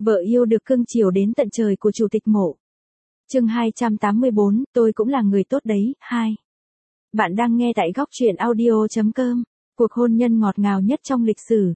Vợ yêu được cưng chiều đến tận trời của Chủ tịch Mộ. Chương 284, tôi cũng là người tốt đấy, 2. Bạn đang nghe tại góc truyện audio.com. Cuộc hôn nhân ngọt ngào nhất trong lịch sử,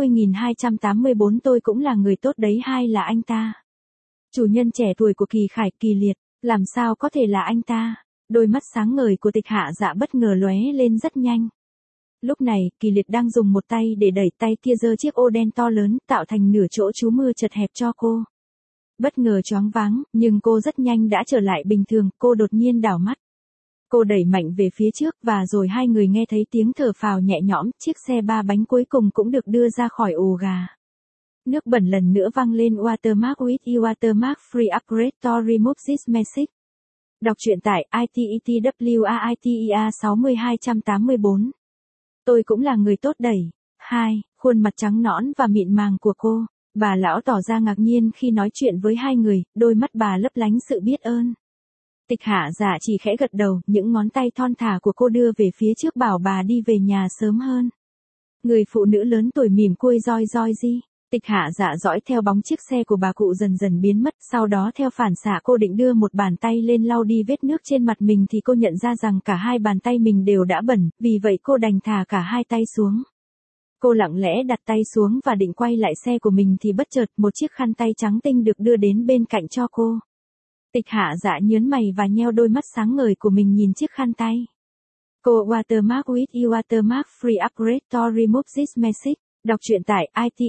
60.284 tôi cũng là người tốt đấy, 2 là anh ta. Chủ nhân trẻ tuổi của Kỳ Khải, Kỳ Liệt, làm sao có thể là anh ta? Đôi mắt sáng ngời của Tịch Hạ Dạ bất ngờ lóe lên rất nhanh. Lúc này, Kỳ Liệt đang dùng một tay để đẩy, tay kia giơ chiếc ô đen to lớn, tạo thành nửa chỗ trú mưa chật hẹp cho cô. Bất ngờ choáng váng, nhưng cô rất nhanh đã trở lại bình thường, cô đột nhiên đảo mắt. Cô đẩy mạnh về phía trước, và rồi hai người nghe thấy tiếng thở phào nhẹ nhõm, chiếc xe 3 bánh cuối cùng cũng được đưa ra khỏi ổ gà. Nước bẩn lần nữa văng lên Watermark with you, Watermark free upgrade to remove this message. Đọc truyện tại ITETWAITEA 60284. Tôi cũng là người tốt đẩy. 2. Khuôn mặt trắng nõn và mịn màng của cô. Bà lão tỏ ra ngạc nhiên khi nói chuyện với hai người, đôi mắt bà lấp lánh sự biết ơn. Tịch Hạ Dạ chỉ khẽ gật đầu, những ngón tay thon thả của cô đưa về phía trước bảo bà đi về nhà sớm hơn. Người phụ nữ lớn tuổi mỉm côi roi ri. Tịch Hạ Dạ dõi theo bóng chiếc xe của bà cụ dần dần biến mất, sau đó theo phản xạ cô định đưa một bàn tay lên lau đi vết nước trên mặt mình thì cô nhận ra rằng cả hai bàn tay mình đều đã bẩn, vì vậy cô đành thả cả hai tay xuống. Cô lặng lẽ đặt tay xuống và định quay lại xe của mình thì bất chợt một chiếc khăn tay trắng tinh được đưa đến bên cạnh cho cô. Tịch Hạ Dạ nhớn mày và nheo đôi mắt sáng ngời của mình nhìn chiếc khăn tay. Cô Watermark with you, Watermark free upgrade to remove this message. Đọc truyện tại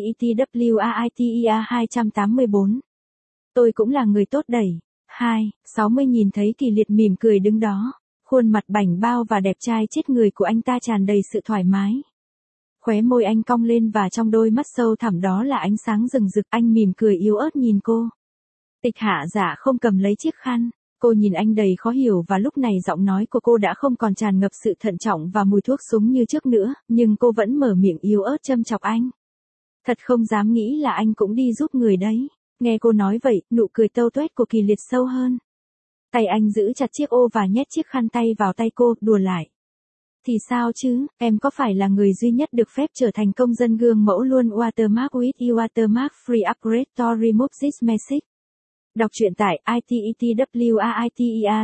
ITETWAITEA 284. Tôi cũng là người tốt đẩy. 2. 60 nhìn thấy Kỳ Liệt mỉm cười đứng đó. Khuôn mặt bảnh bao và đẹp trai chết người của anh ta tràn đầy sự thoải mái. Khóe môi anh cong lên và trong đôi mắt sâu thẳm đó là ánh sáng rừng rực. Anh mỉm cười yếu ớt nhìn cô. Tịch Hạ Dạ không cầm lấy chiếc khăn. Cô nhìn anh đầy khó hiểu và lúc này giọng nói của cô đã không còn tràn ngập sự thận trọng và mùi thuốc súng như trước nữa, nhưng cô vẫn mở miệng yếu ớt châm chọc anh. Thật không dám nghĩ là anh cũng đi giúp người đấy. Nghe cô nói vậy, nụ cười tâu tuét của Kỳ Liệt sâu hơn. Tay anh giữ chặt chiếc ô và nhét chiếc khăn tay vào tay cô, đùa lại. Thì sao chứ, em có phải là người duy nhất được phép trở thành công dân gương mẫu luôn? Watermark with you, Watermark free upgrade to remove this message. Đọc truyện tại ITETWAITEA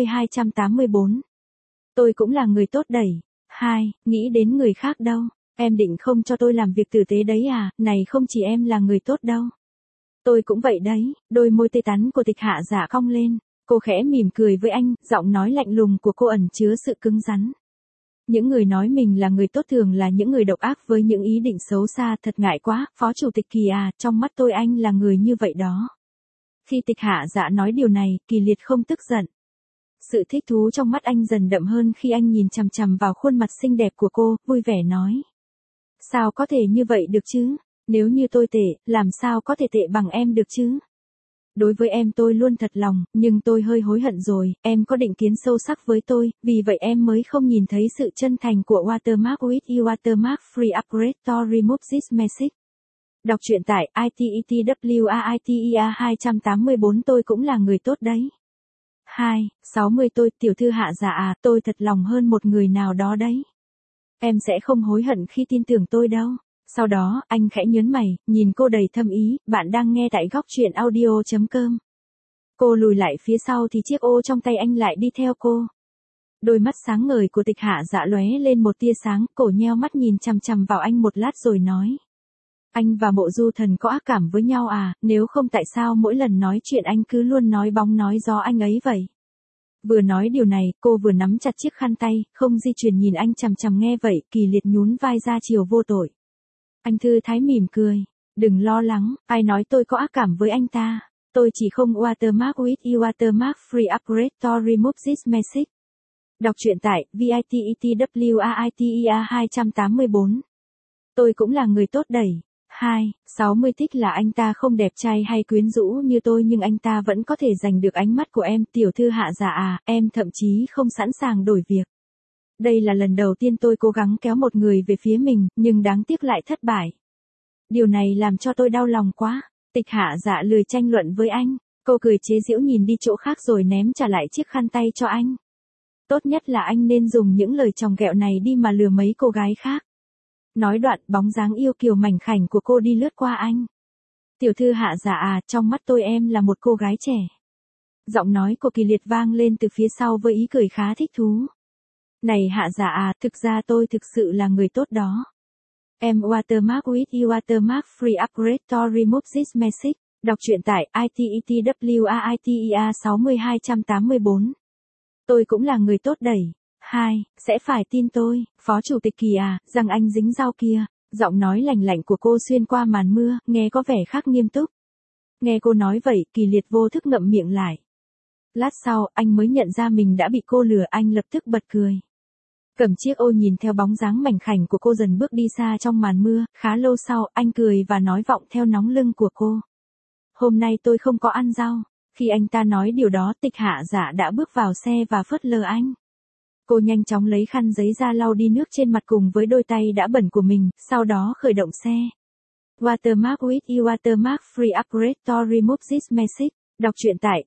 60284. Tôi cũng là người tốt đẩy. 2. Nghĩ đến người khác đâu. Em định không cho tôi làm việc tử tế đấy à, này không chỉ em là người tốt đâu. Tôi cũng vậy đấy, đôi môi tê tắn của Tịch Hạ Dạ cong lên. Cô khẽ mỉm cười với anh, giọng nói lạnh lùng của cô ẩn chứa sự cứng rắn. Những người nói mình là người tốt thường là những người độc ác với những ý định xấu xa, thật ngại quá, Phó Chủ tịch Kỳ à, trong mắt tôi anh là người như vậy đó. Khi Tịch Hạ Dạ nói điều này, Kỳ Liệt không tức giận. Sự thích thú trong mắt anh dần đậm hơn khi anh nhìn chằm chằm vào khuôn mặt xinh đẹp của cô, vui vẻ nói. Sao có thể như vậy được chứ? Nếu như tôi tệ, làm sao có thể tệ bằng em được chứ? Đối với em tôi luôn thật lòng, nhưng tôi hơi hối hận rồi, em có định kiến sâu sắc với tôi, vì vậy em mới không nhìn thấy sự chân thành của Watermark with you, Watermark free upgrade to remove this message. Đọc truyện tại ITETWAITEA 284. Tôi cũng là người tốt đấy. 2. 60 tôi, tiểu thư Hạ Dạ à, tôi thật lòng hơn một người nào đó đấy. Em sẽ không hối hận khi tin tưởng tôi đâu. Sau đó, anh khẽ nhớn mày, nhìn cô đầy thâm ý, bạn đang nghe tại góc truyện audio.com. Cô lùi lại phía sau thì chiếc ô trong tay anh lại đi theo cô. Đôi mắt sáng ngời của Tịch Hạ Dạ lóe lên một tia sáng, cổ nheo mắt nhìn chằm chằm vào anh một lát rồi nói. Anh và Mộ Du Thần có ác cảm với nhau à, nếu không tại sao mỗi lần nói chuyện anh cứ luôn nói bóng nói gió anh ấy vậy? Vừa nói điều này, cô vừa nắm chặt chiếc khăn tay, không di chuyển nhìn anh chằm chằm. Nghe vậy, Kỳ Liệt nhún vai ra chiều vô tội. Anh thư thái mỉm cười. Đừng lo lắng, ai nói tôi có ác cảm với anh ta. Tôi chỉ không Watermark with you, Watermark free upgrade to remove this message. Đọc truyện tại ITETWAITEA 284. Tôi cũng là người tốt đẩy. 2. 60 thích là anh ta không đẹp trai hay quyến rũ như tôi nhưng anh ta vẫn có thể giành được ánh mắt của em. Tiểu thư Hạ Dạ à, em thậm chí không sẵn sàng đổi việc. Đây là lần đầu tiên tôi cố gắng kéo một người về phía mình, nhưng đáng tiếc lại thất bại. Điều này làm cho tôi đau lòng quá. Tịch Hạ Dạ lười tranh luận với anh. Cô cười chế giễu nhìn đi chỗ khác rồi ném trả lại chiếc khăn tay cho anh. Tốt nhất là anh nên dùng những lời chòng ghẹo này đi mà lừa mấy cô gái khác. Nói đoạn, bóng dáng yêu kiều mảnh khảnh của cô đi lướt qua anh. Tiểu thư Hạ Dạ à, trong mắt tôi em là một cô gái trẻ. Giọng nói của Kỳ Liệt vang lên từ phía sau với ý cười khá thích thú. Này Hạ Dạ à, thực ra tôi thực sự là người tốt đó. Em watermark with you watermark free upgrade to remove this message. Đọc truyện tại ITETWAITEA 60284. Tôi cũng là người tốt đẩy. 2. Sẽ phải tin tôi, Phó Chủ tịch Kỳ à, rằng anh dính dao kia. Giọng nói lành lạnh của cô xuyên qua màn mưa, nghe có vẻ khác nghiêm túc. Nghe cô nói vậy, Kỳ Liệt vô thức ngậm miệng lại. Lát sau, anh mới nhận ra mình đã bị cô lừa, anh lập tức bật cười. Cầm chiếc ô nhìn theo bóng dáng mảnh khảnh của cô dần bước đi xa trong màn mưa, khá lâu sau, anh cười và nói vọng theo nóng lưng của cô. Hôm nay tôi không có ăn rau. Khi anh ta nói điều đó, Tịch Hạ Dạ đã bước vào xe và phớt lờ anh. Cô nhanh chóng lấy khăn giấy ra lau đi nước trên mặt cùng với đôi tay đã bẩn của mình, sau đó khởi động xe. Watermark with you watermark free upgrade to remove this message. Đọc truyện tại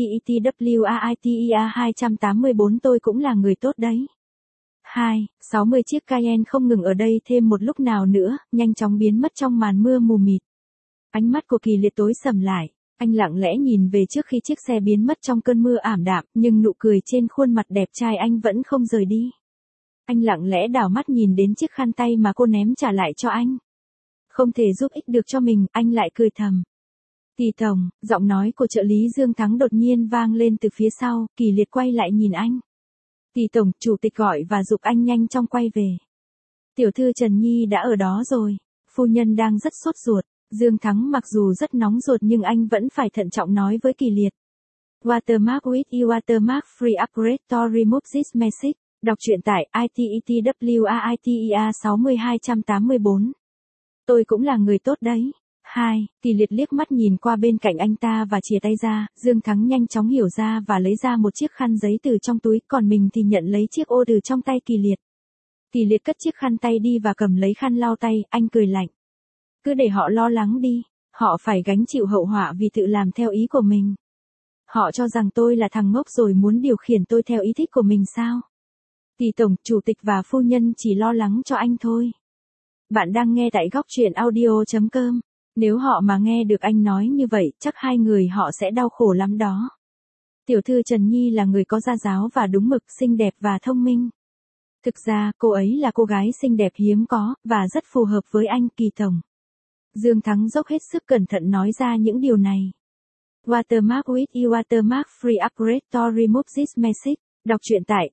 VITETWAITEA 284. Tôi cũng là người tốt đấy. 2. 60 chiếc Cayenne không ngừng ở đây thêm một lúc nào nữa, nhanh chóng biến mất trong màn mưa mù mịt. Ánh mắt của Kỳ Liệt tối sầm lại. Anh lặng lẽ nhìn về trước khi chiếc xe biến mất trong cơn mưa ảm đạm, nhưng nụ cười trên khuôn mặt đẹp trai anh vẫn không rời đi. Anh lặng lẽ đảo mắt nhìn đến chiếc khăn tay mà cô ném trả lại cho anh. Không thể giúp ích được cho mình, anh lại cười thầm. Kỳ tổng, giọng nói của trợ lý Dương Thắng đột nhiên vang lên từ phía sau, Kỳ Liệt quay lại nhìn anh. Kỳ tổng, chủ tịch gọi và giục anh nhanh chóng quay về. Tiểu thư Trần Nhi đã ở đó rồi, phu nhân đang rất sốt ruột. Dương Thắng mặc dù rất nóng ruột nhưng anh vẫn phải thận trọng nói với Kỳ Liệt. Watermark with you watermark free upgrade to remove this message. Đọc truyện tại ITETWAITEA 60284. Tôi cũng là người tốt đấy. 2. Kỳ Liệt liếc mắt nhìn qua bên cạnh anh ta và chìa tay ra, Dương Thắng nhanh chóng hiểu ra và lấy ra một chiếc khăn giấy từ trong túi, còn mình thì nhận lấy chiếc ô từ trong tay Kỳ Liệt. Kỳ Liệt cất chiếc khăn tay đi và cầm lấy khăn lau tay, anh cười lạnh. Cứ để họ lo lắng đi, họ phải gánh chịu hậu họa vì tự làm theo ý của mình. Họ cho rằng tôi là thằng ngốc rồi muốn điều khiển tôi theo ý thích của mình sao? Kỳ tổng, chủ tịch và phu nhân chỉ lo lắng cho anh thôi. Bạn đang nghe tại góc truyện audio.com. Nếu họ mà nghe được anh nói như vậy, chắc hai người họ sẽ đau khổ lắm đó. Tiểu thư Trần Nhi là người có gia giáo và đúng mực, xinh đẹp và thông minh. Thực ra, cô ấy là cô gái xinh đẹp hiếm có, và rất phù hợp với anh, Kỳ tổng. Dương Thắng dốc hết sức cẩn thận nói ra những điều này. Watermark with you watermark free upgrade to remove this message. Đọc truyện tại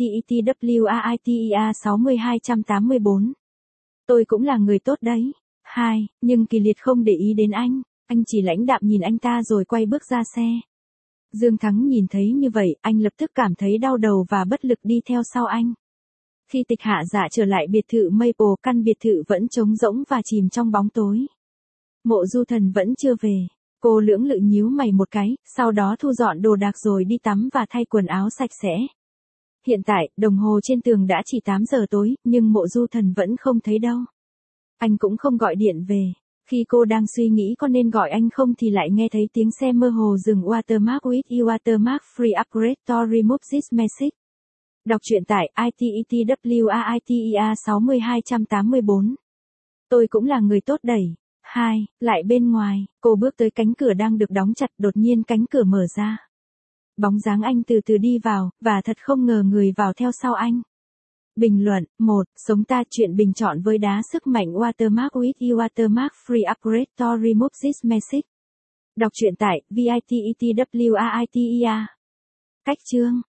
VITETWAITEA 60284. Tôi cũng là người tốt đấy. 2. Nhưng Kỳ Liệt không để ý đến anh chỉ lãnh đạm nhìn anh ta rồi quay bước ra xe. Dương Thắng nhìn thấy như vậy, anh lập tức cảm thấy đau đầu và bất lực đi theo sau anh. Khi Tịch Hạ Dạ trở lại biệt thự Maple, căn biệt thự vẫn trống rỗng và chìm trong bóng tối. Mộ Du Thần vẫn chưa về. Cô lưỡng lự nhíu mày một cái, sau đó thu dọn đồ đạc rồi đi tắm và thay quần áo sạch sẽ. Hiện tại, đồng hồ trên tường đã chỉ 8 giờ tối, nhưng Mộ Du Thần vẫn không thấy đâu. Anh cũng không gọi điện về. Khi cô đang suy nghĩ có nên gọi anh không thì lại nghe thấy tiếng xe mơ hồ dừng. Watermark with you watermark free upgrade to remove this message. Đọc truyện tại ITETWAITEA 60284. Tôi cũng là người tốt đẩy. 2. Lại bên ngoài, cô bước tới cánh cửa đang được đóng chặt, đột nhiên cánh cửa mở ra. Bóng dáng anh từ từ đi vào, và thật không ngờ người vào theo sau anh. Bình luận. 1. Sống ta chuyện bình chọn với đá sức mạnh. Watermark with you watermark free upgrade to remove this message. Đọc truyện tại VITETWAITEA. Cách chương.